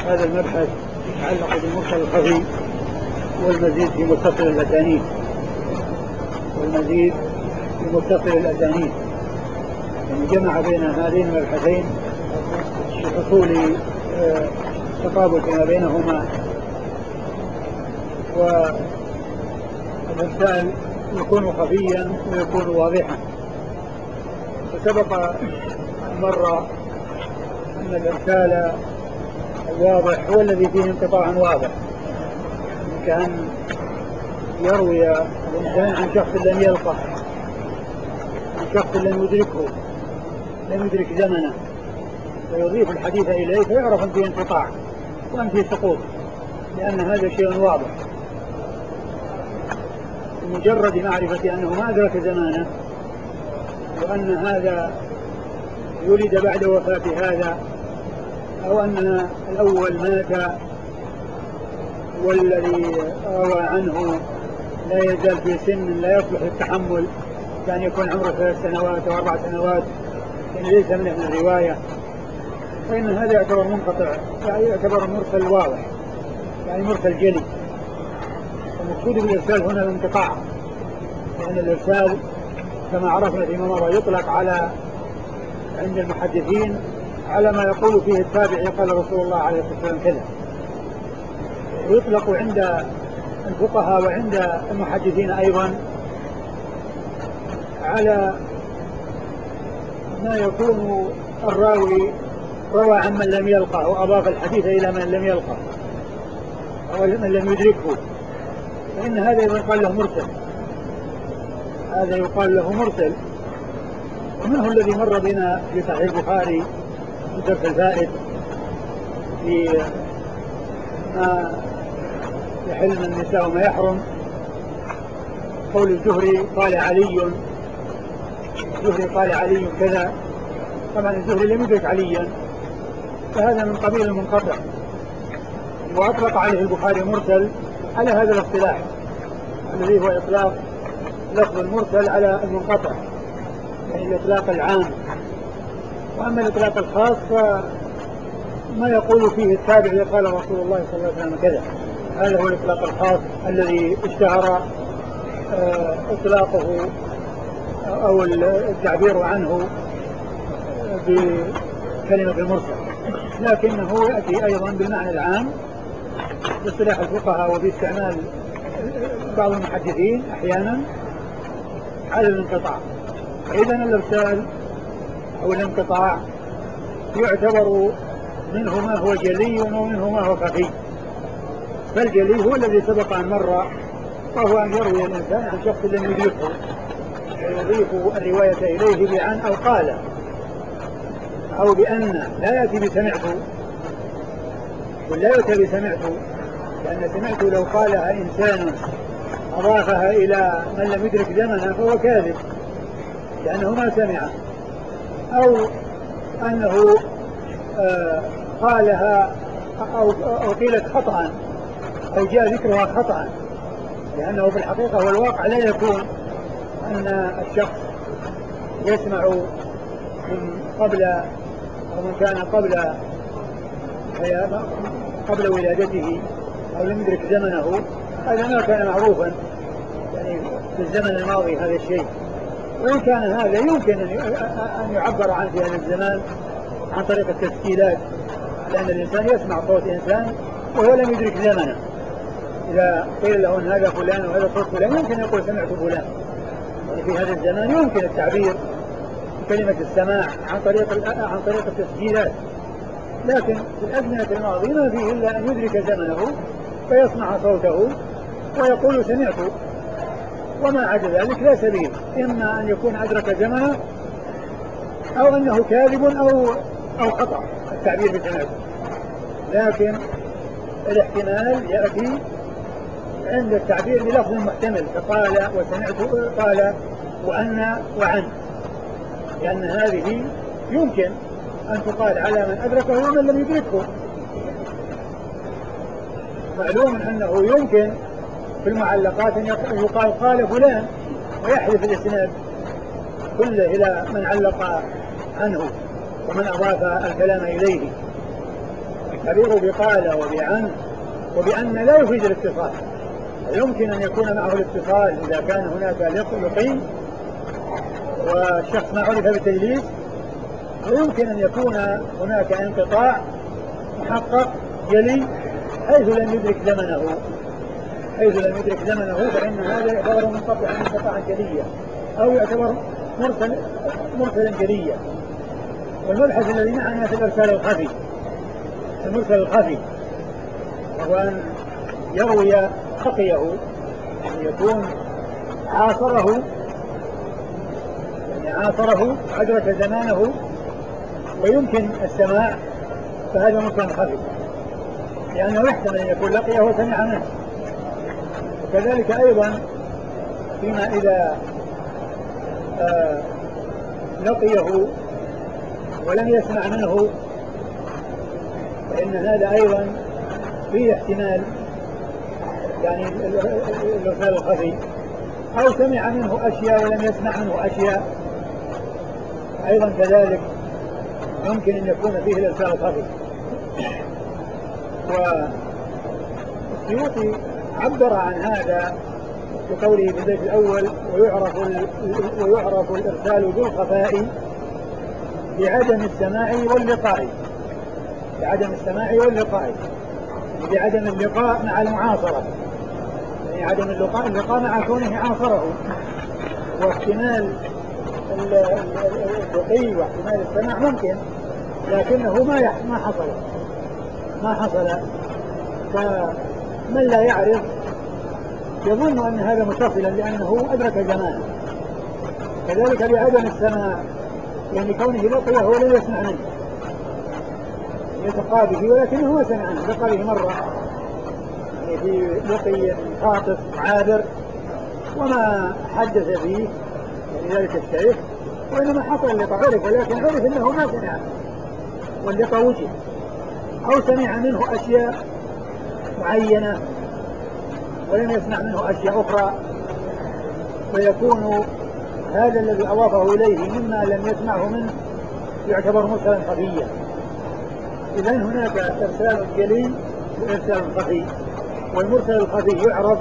هذا المبحث يتعلق بالمرسل الخفي والمزيد في متصل الأسانيد يعني جمع بين هذين المبحثين لحصول تطابق ما بينهما، والإرسال يكون خفيا ويكون واضحا. وسبق مرة أن الإرسال الواضح هو الذي فيه انقطاع واضح، كأن يروي الإنسان عن شخص لم يلقه، عن شخص لم يدرك زمنه، فيضيف الحديث إليه فيعرف أن فيه انقطاع وأن فيه سقوط، لأن هذا شيء واضح. بمجرد معرفة أنه ما أدرك زمانه، وأن هذا ولد بعد وفاة هذا، أو أن الأول مات والذي روى عنه لا يزال في سن لا يصلح للتحمل، كان يكون عمره 3 سنوات أو 4 سنوات، يعني ليس من أهل الرواية، فإن هذا يعتبر منقطع، يعني يعتبر مرسل واضح، يعني مرسل جلي. المقصود بالإرسال هنا الانقطاع، لأن الإرسال كما عرفنا فيما مضى يطلق على عند المحدثين على ما يقول فيه التابعي قال رسول الله عليه الصلاة والسلام كذا، ويطلق عند الفقهاء وعند المحدثين أيضا على ما يكون الراوي روى عن من لم يلقه وأضاف الحديث إلى من لم يلقه أو من لم يدركه، فإن هذا يقال له مرسل، هذا يقال له مرسل. ومنه الذي مر بنا في صحيح البخاري في درس الفائد في ما يحل من النساء وما يحرم، قول الزهري قال علي كذا. طبعا الزهري لم يدرك عليا، فهذا من قبيل المنقطع، وأطلق عليه البخاري مرسل على هذا الاصطلاح الذي هو إطلاق لفظ المرسل على المنقطع، يعني الإطلاق العام. وأما الإطلاق الخاص فما يقول فيه التابعي قال رسول الله صلى الله عليه وسلم كذا، هذا هو الإطلاق الخاص الذي اشتهر إطلاقه أو التعبير عنه بكلمة المرسل، لكنه يأتي أيضا بالمعنى العام باصطلاح الفقهاء وباستعمال بعض المحدثين أحيانا على الانقطاع. إذن الإرسال أو الانقطاع يعتبر منه ما هو جلي ومنه ما هو خفي. فالجلي هو الذي سبق أن مر، وهو أن يروي الإنسان عن شخص لم يدركه ويضيف الرواية إليه بعن أو قال أو بأن، لا يأتي بسمعته، ولا يأتي بسمعته، لأن سمعته لو قالها إنسان أضافها إلى من لم يدرك زمنه فهو كاذب لأنه ما سمعه، أو أنه قالها أو قيلت خطأ أو جاء ذكرها خطأ، لأنه في الحقيقة والواقع لا يكون أن الشخص يسمع من قبل أو من كان قبل ولادته أو لم يدرك زمنه، هذا ما كان معروفا يعني في الزمن الماضي هذا الشيء. وإن كان هذا يمكن أن يعبر عنه في هذا الزمان عن طريق التسجيلات، لأن الإنسان يسمع صوت إنسان وهو لم يدرك زمنه، إذا قيل له أن هذا فلان وهذا صوت فلان يمكن يقول سمعت فلان. يعني في هذا الزمان يمكن التعبير بكلمة السماع عن طريق التسجيلات، لكن في الأزمنة الماضية ما فيه إلا أن يدرك زمنه فيسمع صوته ويقول سمعت، وما عدا ذلك لا سبيل، إما أن يكون أدرك زمنه أو أنه كاذب أو خطأ التعبير بسمعته. لكن الاحتمال يأتي عند التعبير بلفظ محتمل، فقال وسمعت قال وأن وعن، لأن هذه يمكن أن تقال على من أدركه ومن لم يدركه. معلوم أنه يمكن في المعلقات أن يقال قال فلان ويحذف الإسناد كله إلى من علق عنه ومن أضاف الكلام إليه، التعبير بقال وبعن وبأن لا يفيد الاتصال. يمكن أن يكون معه الاتصال إذا كان هناك لقي والشخص ما عرف بالتدليس، ويمكن أن يكون هناك انقطاع محقق جلي حيث لم يدرك زمنه فإن هذا يعتبر انقطاعا جليا أو يعتبر مرسلا جليا. والمبحث الذي معنا في المرسل الخفي وهو أن يروي لقيه، أن يكون عاصره أدرك زمانه ويمكن السماع، فهذا مرسل خفي لأنه يحتمل أن يكون لقيه وسمع منه. وكذلك أيضا فيما إذا لقيه ولم يسمع منه فإن هذا أيضا فيه احتمال، يعني الإرسال الخفي، أو سمع منه أشياء ولم يسمع منه أشياء أيضا كذلك يمكن أن يكون فيه الإرسال الخفي. والسيوطي عبر عن هذا بقوله في البيت الأول: ويعرف الإرسال بالخفاء بعدم السماع واللقاء، بعدم اللقاء مع المعاصرة، يعني عدم اللقاء مع كونه عاصره، واحتمال اللقي واحتمال السماع ممكن، لكنه ما حصل. فمن لا يعرف يظن أن هذا متصلا لأنه أدرك زمانه. كذلك بعدم السماع، يعني كونه لقيه ولم يسمع منه، يلتقى به ولكنه ما سمع عنه، لقى به مرة يعني في لقي خاطف عابر وما حدث فيه يعني ذلك الشيخ، وإنما حصل اللقاء عرف، ولكن عرف أنه ما سمع واللقاء وجد، أو سمع منه أشياء معينة ولم يسمع منه أشياء أخرى، فيكون هذا الذي أضافه إليه مما لم يسمعه منه يعتبر مرسلا خفيا. إذن هناك إرسال جلي وإرسال خفي، والمرسل الخفي يعرف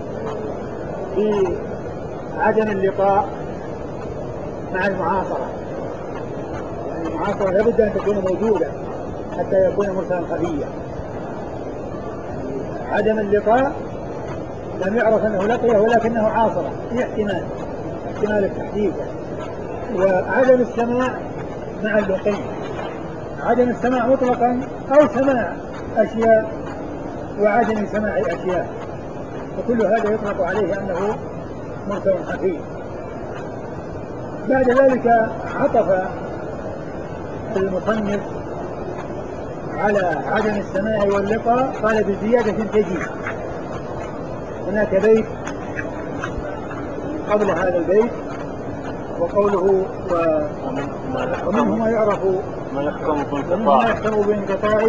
بعدم اللقاء مع المعاصرة، يعني المعاصرة لابد أن تكون موجودة حتى يكون مرسلا خفيا. عدم اللقاء لم يعرف أنه لقيه ولكنه عاصرة، في احتمال التحديد. وعدم السماع مع اللقي، عدم السماع مطلقا أو سماع أشياء وعدم سماع أشياء، وكل هذا يطلق عليه أنه مرسل خفي. بعد ذلك عطف المصنف على عدم السماع واللقاء، قال بزيادة تجي. هناك بيت قبل هذا البيت وقوله ومنه ما يعرف ما يحكم بانقطاع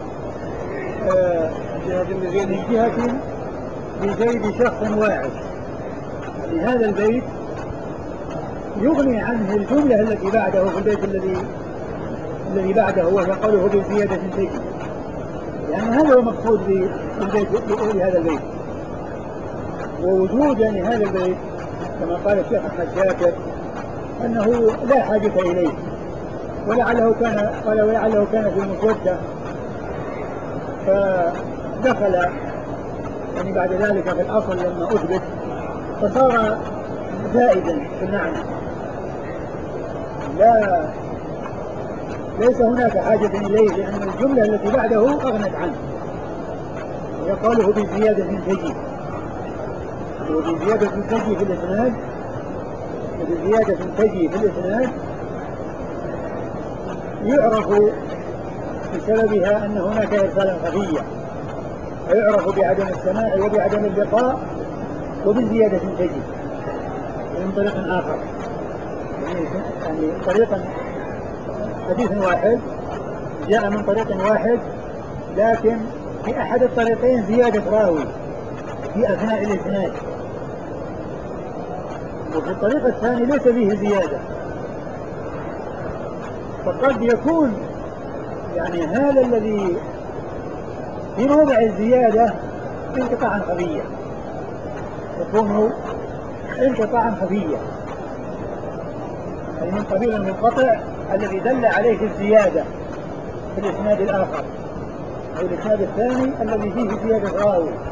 من جهة بزيد شخص واحد. في هذا البيت يغني عنه الجملة التي بعده في البيت الذي بعده، وهو قوله بزيادة تجي، لأن هذا هو مقصود بهذا البيت. ووجود يعني هذا البيت كما قال الشيخ أحمد شاكر أنه لا حاجة إليه، ولعله كان في المسودة فدخل يعني بعد ذلك في الأصل لما أثبت فصار زائدا في المعنى، ليس هناك حاجة إليه، لأن الجملة التي بعده أغنت عنه، وقاله بزيادة تجي، وبزيادة تجي في الإسناد يعرف بسببها أن هناك إرسالا خفيا، ويعرف بعدم السماع وبعدم اللقاء وبزيادة تجي من طريق آخر، يعني طريقا حديث واحد جاء من طريق واحد، لكن في أحد الطريقين زيادة راوي في أثناء الإسناد، وفي الطريق الثاني ليس فيه زيادة. فقد يكون يعني هذا الذي في موضع الزيادة انقطاعا خفيا، يكون انقطاعا خفيا، أي من قبيل المنقطع الذي دل عليه الزيادة في الإسناد الآخر أو الإسناد الثاني الذي فيه زيادة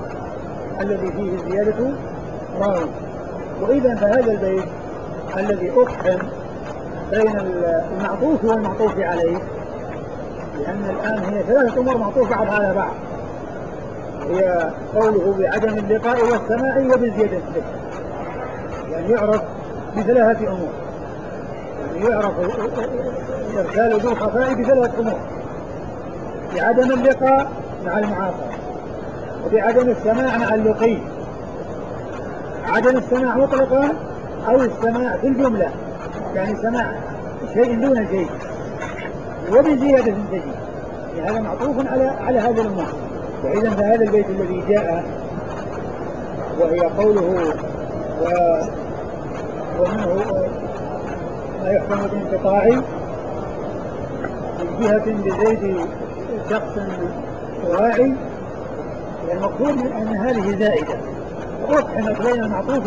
راوي. وإذا فهذا البيت الذي أقحم بين المعطوف والمعطوف عليه، لأن الآن هي ثلاثة أمور معطوفة على بعض، هي قوله بعدم اللقاء والسماع وبزيادة الذكر، يعني يعرف بثلاثة أمور، يعني يعرف إرسال ذو الخفاء بثلاثة أمور: بعدم اللقاء مع المعاصرة، وبعدم السماع مع اللقي، عدم السماع مطلقا أو السماع في الجملة، يعني سماع شيء دون شيء، وبزيادة تجي، يعني هذا معطوف على هذا الأمور. وإذا فهذا البيت الذي جاء وهي قوله ومنه ما يحكم بالانقطاع من جهة بزيد شخص واعي، المقصود من أن هذه زائدة وأقحمت بين المعطوف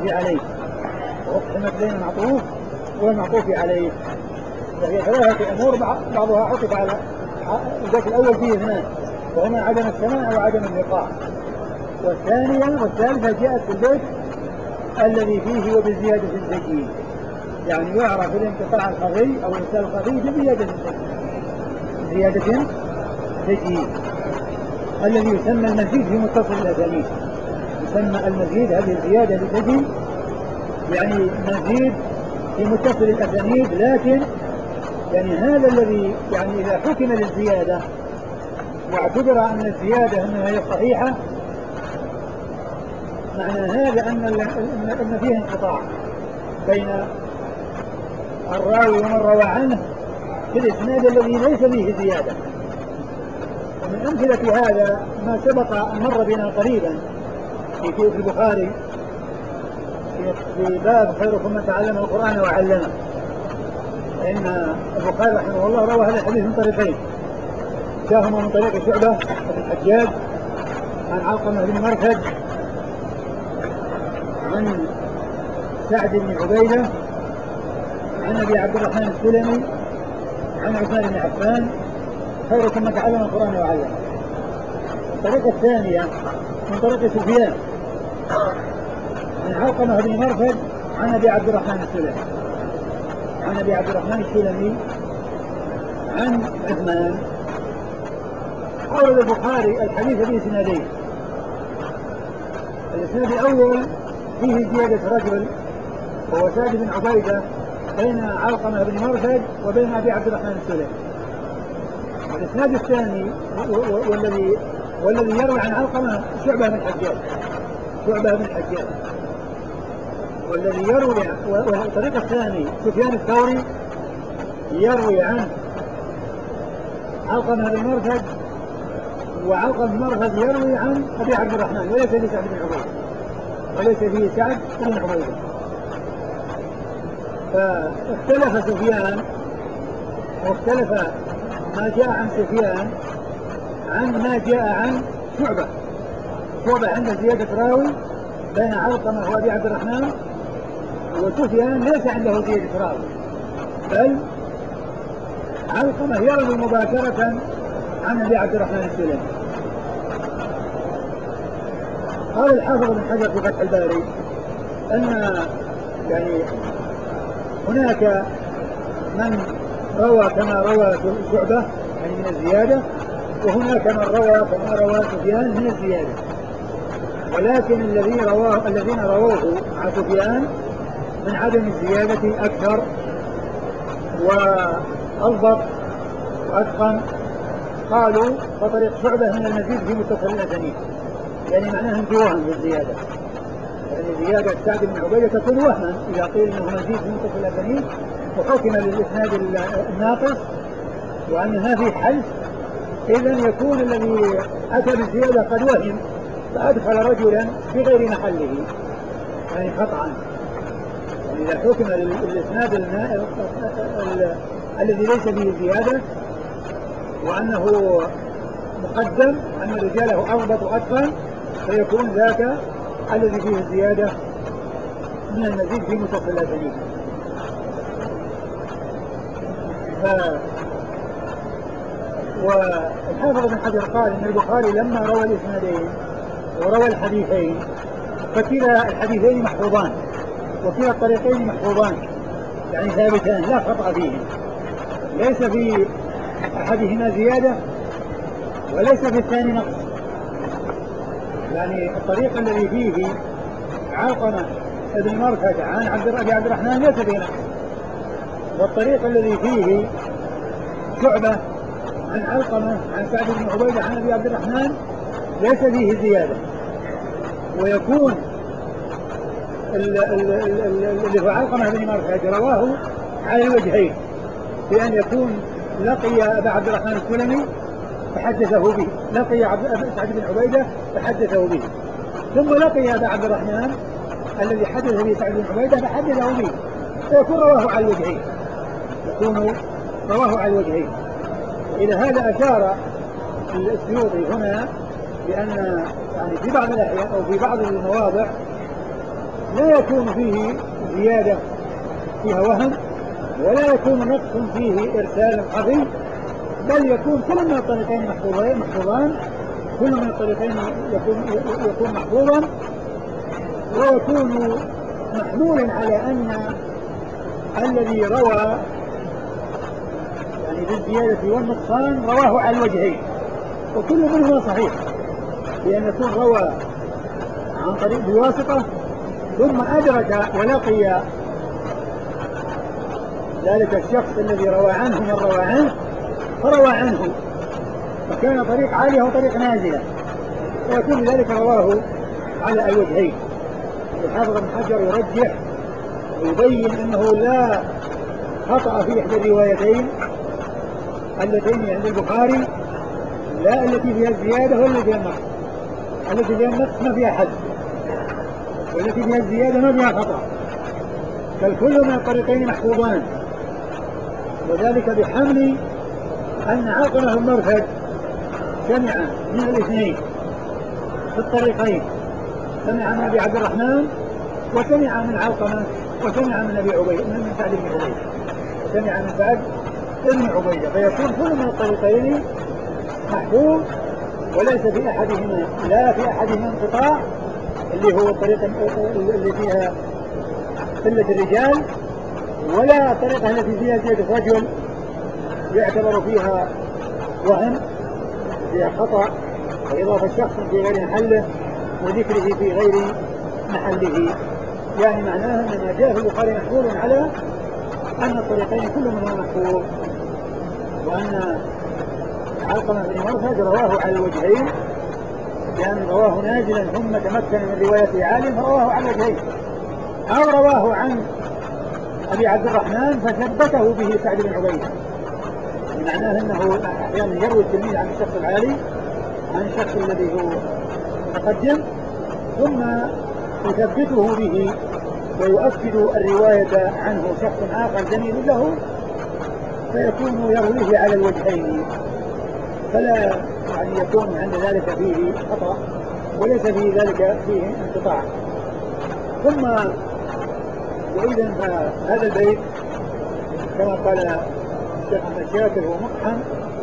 والمعطوف عليه، وهي ثلاثة أمور بعضها عطف على البيت الأول فيه اثنان، وهما عدم السماع وعدم اللقاء، والثالثة جاءت في البيت الذي فيه وبزيادة الزكي، يعني يعرف الانقطاع الخفي أو الإرسال الخفي بزيادة زكي الذي يسمى المزيد في متصل الأسانيد، يسمى المزيد، هذه الزيادة لتجي يعني مزيد في متصل الأسانيد. لكن يعني هذا الذي يعني إذا حكم للزيادة واعتبر أن الزيادة أنها هي الصحيحة، معنى هذا أن فيه انقطاع بين الراوي ومن روى عنه في الإسناد الذي ليس فيه زيادة. ومن أمثلة هذا ما سبق أن مر بنا قريبا في البخاري في باب خيركم من تعلم القرآن وعلمه، إن البخاري رحمه الله روى هذا الحديث من طريقين، جاءهما من طريق شعبة بن الحجاج عن علقمة بن مرثد عن سعد بن عبيدة عن أبي عبد الرحمن السلمي عن عثمان بن عفان خيركم من تعلم القرآن وعلمه. الطريقة الثانية من طريق سفيان عن علقمة بن مرثد عن أبي عبد الرحمن السلمي عن عثمان. أورد البخاري الحديث بإسنادين، الإسناد الأول فيه زيادة رجل وهو سعد بن عبيدة بين علقمة بن مرثد وبين أبي عبد الرحمن السلمي. الإسناد الثاني والذي يروي عن علقمة شعبة بن الحجاج، والذي يروي والطريق الثاني سفيان الثوري يروي عن علقمة بن مرثد، وعلقمة بن مرثد يروي عن أبي عبد الرحمن وليس فيه سعد بن عبيدة. فاختلف سفيان واختلف ما جاء عن سفيان عن ما جاء عن شعبة عنده زيادة راوي بين علقمة وأبي عبد الرحمن، وسفيان ليس عنده زيادة راوي، بل علقمة يروي مباشرة عن أبي عبد الرحمن السلمي. قال الحافظ بن حجر في فتح الباري أن يعني هناك من روى كما روى شعبة يعني من الزيادة، وهناك من روى كما روى سفيان من الزيادة، ولكن الذين رووه مع سفيان من عدم الزيادة أكثر وأضبط وأتقن. قالوا فطريق شعبة من المزيد في متصل الأسانيد، يعني معناها انتواهم بالزيادة، يعني زيادة سعد بن عبيدة تكون وهما إذا قيل أنه مزيد في متصل الأسانيد وحكم للإسناد الناقص وأنها في حل، إذن يكون الذي أتى بالزيادة قد وهم فأدخل رجلا في غير محله، يعني قطعا. يعني إذا حكم للإسناد الذي ليس فيه زيادة وأنه مقدم أن رجاله أضبط وأتقن، فيكون ذاك الذي فيه الزيادة من المزيد في متصل الأسانيد. والحافظ ابن حجر قال إن البخاري لما روى الإسنادين وروى الحديثين فكلا الحديثين محفوظان وكلا الطريقين محفوظان، يعني ثابتان لا خطأ فيه، ليس في أحدهما زيادة وليس في الثاني نقص. يعني الطريق الذي فيه علقمة ابن مرثد عن أبي عبد الرحمن ليس فيه نقص، والطريق الذي فيه شعبة عن علقمة عن سعد بن عبيدة عن أبي عبد الرحمن ليس فيه زيادة، ويكون اللي هو علقمة بن مرثد رواه على الوجهين، بأن يكون لقي أبا عبد الرحمن السلمي فحدثه به، لقي سعد بن عبيدة فحدثه به، ثم لقي أبا عبد الرحمن الذي حدث به سعد بن عبيدة فحدثه به، فيكون رواه على الوجهين، يكون رواه على الوجهين. إلى هذا أشار السيوطي هنا بأن يعني في بعض الأحيان أو في بعض المواضع لا يكون فيه زيادة فيها وهم ولا يكون نقص فيه إرسال خفي، بل يكون كل من الطريقين محفوظان، كل من الطريقين يكون محفوظا، ويكون محمولا على أن الذي روى يعني بالزيادة والنقصان رواه على الوجهين، وكل منهما صحيح، لأن يكون روى عن طريق بواسطة ثم أدرك ولقي ذلك الشخص الذي روى عنه من روى عنه فروى عنه، فكان طريق عالية وطريق نازلة، ويكون ذلك رواه على الوجهين. الحافظ ابن حجر يرجح ويبين أنه لا خطأ في إحدى الروايتين اللتين عند البخاري، لا التي فيها الزيادة ولا فيها النقص، التي فيها النقص ما فيها حد، والتي فيها الزيادة ما فيها خطأ، بل كل من الطريقين محفوظان، وذلك بحمل أن علقمة بن مرثد سمع من الاثنين في الطريقين، سمع من أبي عبد الرحمن وسمع من علقمة وسمع من أبي عبيدة من سعد بن عبيدة وسمع من سعد بن عبيدة، فيكون كل من الطريقين محفوظ، وليس في أحدهما لا في أحدهما انقطاع اللي هو الطريقة اللي فيها قلة الرجال، ولا الطريقة التي فيها زيادة رجل يعتبر فيها وهم فيها خطأ وإضافة شخص في غير محله وذكره في غير محله. يعني معناه أن ما جاء في البخاري محفوظ على أن الطريقين كل منهما محفوظ، وأن علقمة بن مرثد رواه على الوجهين، لأن رواه نازلا ثم تمكن من روايته عالم فرواه على الوجهين، أو رواه عن أبي عبد الرحمن فثبته به سعد بن عبيدة، معناه أنه أحيانا يروي التلميذ عن الشخص العالي عن الشخص الذي هو متقدم ثم يثبته به ويؤكد الرواية عنه شخص آخر جميل له، فيكون يرويه على الوجهين، فلا يعني يكون عند ذلك فيه خطأ وليس فيه ذلك فيه انقطاع. ثم وإذا هذا البيت كما قال الشيخ أحمد شاكر هو مقحم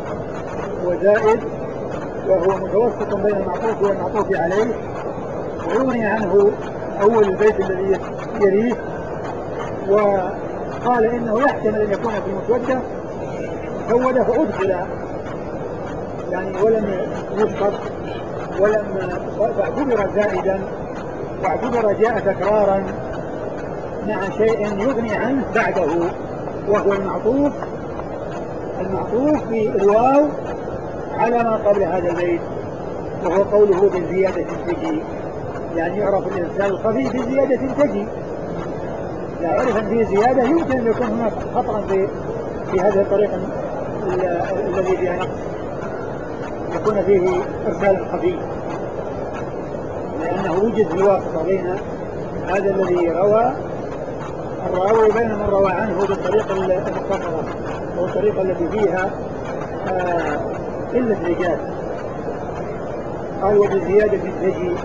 وزائد، وهو متوسط بين المعطوف والمعطوف عليه، ويغني عنه أول البيت الذي يليه، وقال إنه يحتمل أن يكون في المسودة سود فأدخل يعني ولم يسقط ولم فاعتبر زائدا واعتبر جاء تكرارا مع شيء يغني عنه بعده، وهو المعطوف في الواو على ما قبل هذا البيت، وهو قوله بالزيادة تجي، يعني يعرف الإنسان الخفي بزيادة تجي، لا عرف أن فيه زيادة يمكن أن يكون هناك خطأ في هذه الطريقة الذي فيها نقص يكون فيه إرسال خفي، لأنه وجد الواسطة بين هذا الذي روى الراوي بين من روى عنه بالطريقة المختصرة والطريقة التي فيها قلة رجال، قال وبزيادة تجي،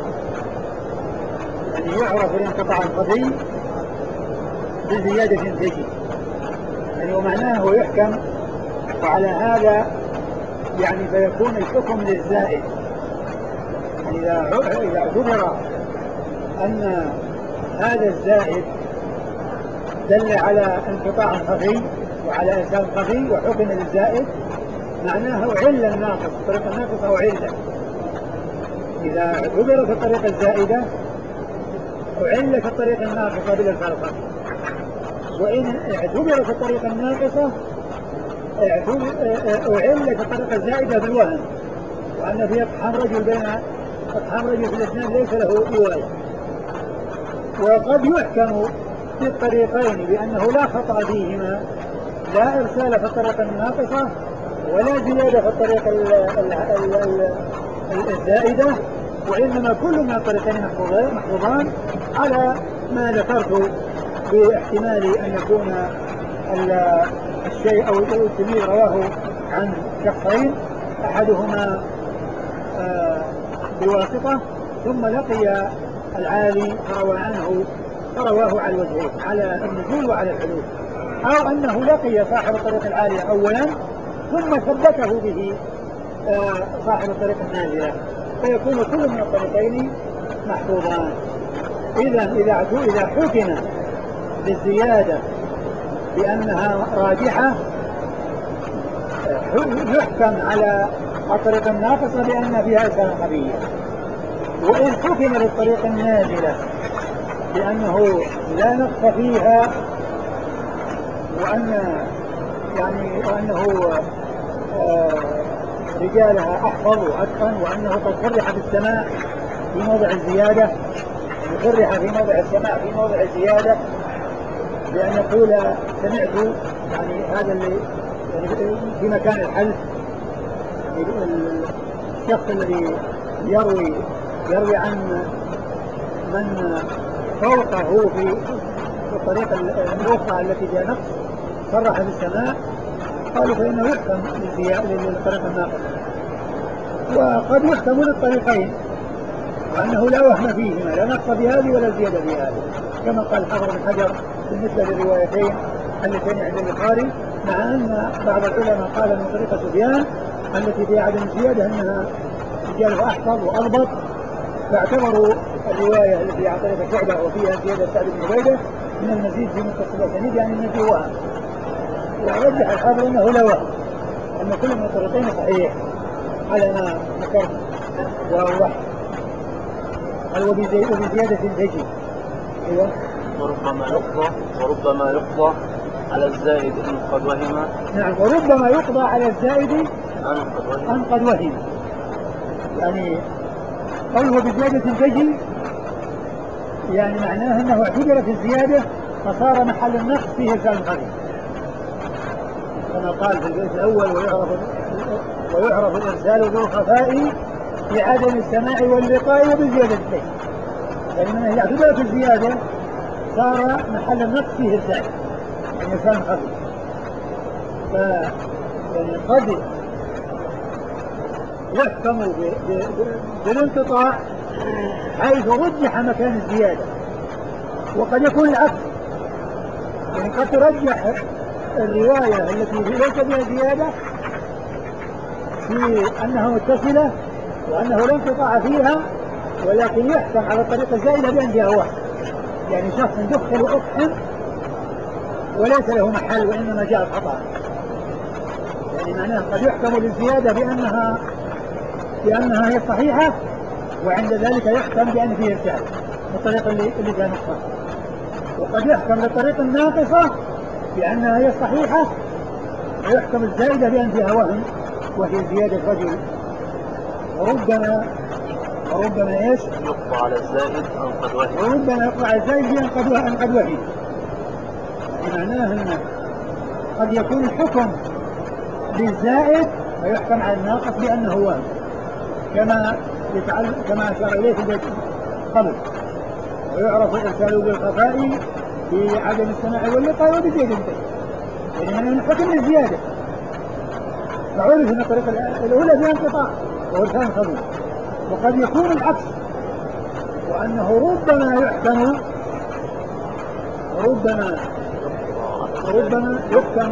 يعني يعرف الانقطاع الخفي بزيادة تجي، يعني ومعناه يحكم. وعلى هذا يعني فيكون الحكم للزائد، يعني إذا اعتبر أن هذا الزائد دل على انقطاع خفي وعلى إرسال خفي وحكم للزائد، معناه علة الناقص، الطريقة الناقصة أو علة. إذا اعتبر في الطريقة الزائدة أعل في الطريقة الناقصة بالإرسال الخفي، وإن اعتبر في الطريقة الناقصة أعل في الطريقة الزائدة بالوهم، وأن في اقحام رجل في الاثنين ليس له رواية. وقد يحكم في الطريقين بأنه لا خطأ فيهما، لا إرسال في الطريقة الناقصة ولا زيادة في الطريقة الزائدة، وإنما كل من الطريقين محفوظان على ما ذكرت، باحتمال أن يكون الشيء أو التلميذ رواه عن شخصين، أحدهما بواسطة ثم لقي العالي فروى عنه فرواه على الوجهين، على النزول وعلى العلو، أو أنه لقي صاحب الطريق العالية أولا ثم ثبته به صاحب الطريق النازلة، فيكون كل من الطريقين محفوظان. إذا حكم بالزيادة بأنها راجحة يحكم على الطريق الناقصة بأن فيها إرسال خفي، وإن حكم بالطريق النازلة بأنه لا نقص فيها وأنه رجالها أحفظ وأتقن، وأنه قد صرح بالسماع في موضع الزيادة، صرح في موضع السماع في موضع الزيادة بأن يقول سمعت، يعني هذا اللي يعني في مكان الحلف، الشخص الذي يروي عن من فوقه في الطريقة الأخرى التي فيها نقص صرح بالسماع، قالوا فإنه يحكم للطريقة الناقصة. وقد يحكم للطريقين وأنه لا وهم فيهما، لا نقص في هذه ولا زيادة في هذه، كما قال حافظ بن حجر بالنسبة للروايتين اللتين عند البخاري، مع أن بعض العلماء قال من طريقة سفيان التي فيها عدم الزيادة أنها رجاله أحفظ وأضبط، فاعتبروا الرواية التي عن طريق شعبة وفيها زيادة سعد بن عبيدة من المزيد في متصل الأسانيد، يعني أن فيه وهم. ورجح الحافظ أنه لا وهم، أن كل من الطريقين صحيح على ما ذكرت ووضحت. وبزيادة تجي. أيوة. وربما يقضى على الزائد إن قد وهم. نعم، وربما يقضى على الزائد أن قد وهم. يعني قوله بزيادة تجي يعني معناه أنه اعتبر في الزيادة فصار محل النقص فيه إرسال خفي، كما قال في البيت الأول ويعرف الإرسال بالخفاء بعدم السماع واللقاء وبزيادة الشيء، يعني من اعتبر في الزيادة صار محل النقص فيه الزائد الإرسال خفي. يعني قد يحكم بالانقطاع حيث رجح مكان الزيادة، وقد يكون العكس، يعني قد ترجح الرواية التي ليس فيها زيادة في أنها متصلة وأنه لا انقطاع فيها، ولكن يحكم على الطريقة الزائدة بأن فيها وهم، يعني شخص دخل وأقحم وليس له محل وإنما جاء خطأ، يعني معناه قد يحكم للزيادة بأنها هي صحيحة، وعند ذلك يحكم بأن فيه إرسال بالطريقة اللي فيها نقصان، وقد يحكم للطريقة الناقصة بأنها هي صحيحة ويحكم الزائدة بأن فيها وهم وهي زيادة رجل. وربما ايش؟ يقضى على الزائد أو قد وهم. وربما يقضى على الزائد بأن قد وهم، معناه أن قد يكون الحكم للزائد ويحكم على الناقص بأنه وهم، كما أشار إليه في البيت قبل، ويعرف الإرسال بالخفاء بعدم السماع واللقاء وبزيادة الشيء، يعني الحكم للزيادة، فعرف أن الطريقة الأولى فيها انقطاع وإرسال خفي، وقد يكون العكس، وأنه ربما يحكم وربما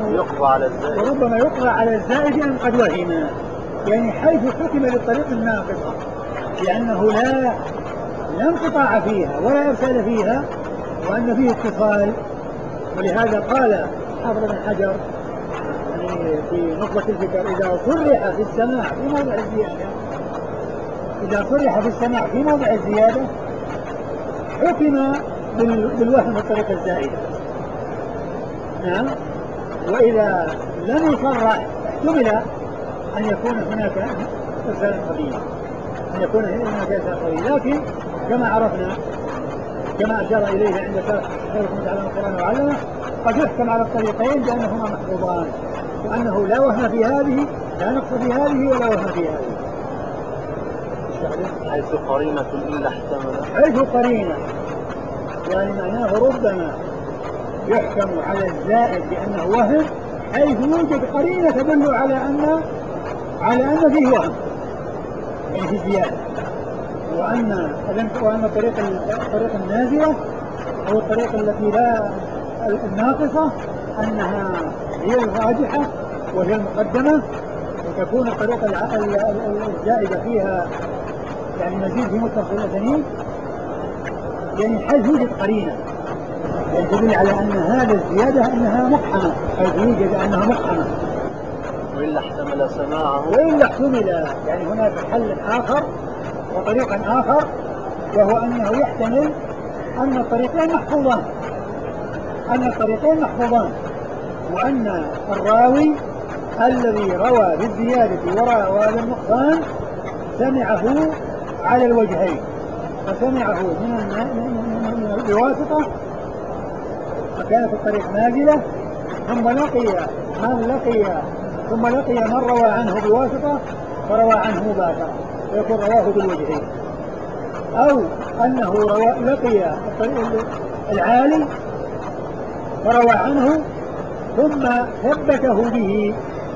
يقضى على الزائد أن قد وهم، يعني حيث حكم للطريق الناقصة لأنه لا انقطاع فيها ولا إرسال فيها وأن فيه اتصال. ولهذا قال حافظ بن حجر يعني في نخبة الفكر إذا صرح في السماع في موضع الزيادة حكم بالوهم الطريق الزائدة. نعم. وإذا لم يصرح احتمل أن يكون هناك إرسال قوي، لكن كما عرفنا كما أشار إليه عند شرح تعالى القرآن وعلمه قد يحكم على الطريقين بأنهما محفوظان، وأنه لا وهم في هذه لا نقص في هذه ولا وهم في هذه. حيث قرينة إلا احتمل، حيث قرينة يعني معناه ربما يحكم على الزائد بأنه وهم حيث يوجد قرينة تدل على أن فيه وهم يعني في زيادة، وأن الطريق النازلة أو الطريق التي لا الناقصة أنها هي الراجحة وهي المقدمة، وتكون الطريق الزائدة فيها يعني مزيد في متصل الأسانيد يعني حيث يوجد قرينة يعني تدل على أن هذا الزيادة أنها مقحمة، حيث يوجد أنها مقحمة. وإلا احتمل سماعه، وإلا احتمل يعني هناك حل آخر وطريق آخر، وهو أنه يحتمل أن الطريقين محفوظان وأن الراوي الذي روى بالزيادة وبالنقصان سمعه على الوجهين، فسمعه من بواسطة فكانت الطريق نازلة ثم لقي من روى عنه بواسطة فروى عنه مباشرة ويكون رواه بالوجهين، أو أنه لقي الطريق العالي فروى عنه ثم ثبته به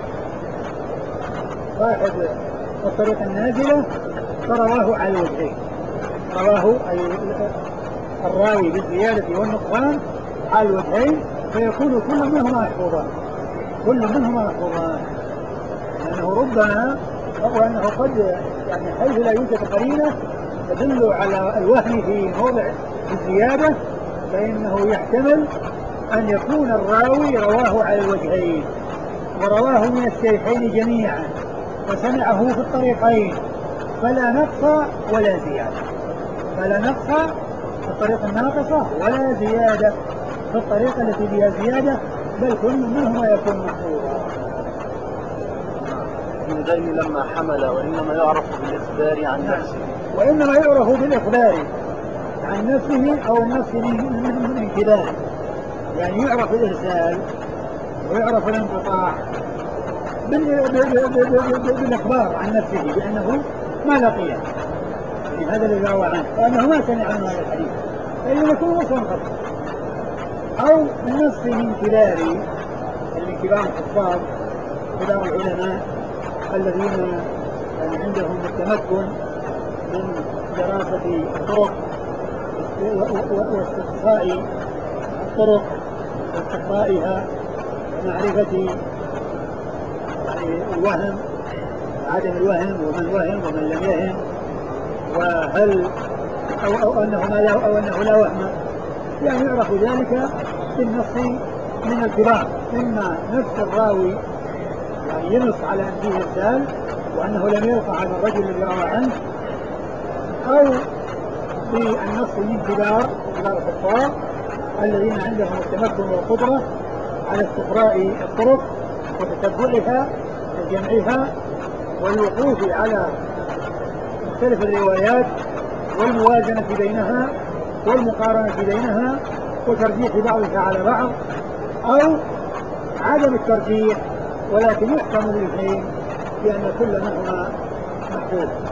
صاحب الطريق النازلة فرواه على الوجهين، رواه الراوي بالزيادة والنقصان على الوجهين، فيكون كل منهما محفوظان لأنه ربما وأنه قد يعني حيث لا يوجد قرينة تدل على الوهم في موضع الزيادة فإنه يحتمل أن يكون الراوي رواه على الوجهين ورواه من الشيخين جميعا وسمعه في الطريقين فلا نقص ولا زيادة، في الطريقة الناقصة ولا زيادة في الطريقة التي فيها زيادة، بل كل منهما يكون محفوظا. من غير لما حمل وإنما يعرف بالإخبار عن نفسه، وإنما يعرف بالإخبار عن نفسه أو النفس من كلاه، يعني يعرف الإرسال ويعرف الانقطاع بالإخبار عن نفسه بأنه ما لقيه يعني هذا الذي روى عنه وأنه ما سمع عنه هذا الحديث فإنه يكون مصنفا، أو النفس من كبار الحفاظ كبار العلماء الذين يعني عندهم التمكن من دراسة الطرق واستقصاء الطرق واستقصائها ومعرفة يعني الوهم عدم الوهم ومن وهم ومن لم يهم وهل أو أنه لا وهم، يعني يعرف ذلك بالنص من الكبار، إما نفس الراوي يعني ينص على أن فيه إرسال وأنه لم يلقى هذا الرجل الذي روى عنه، أو بالنص من كبار الحفاظ الذين عندهم التمكن والقدرة على استقراء الطرق وتتبعها وجمعها والوقوف على مختلف الروايات والموازنة بينها والمقارنة بينها وترجيح بعضها على بعض أو عدم الترجيح ولكن يحكم الاثنين بأن كل منهما محفوظ.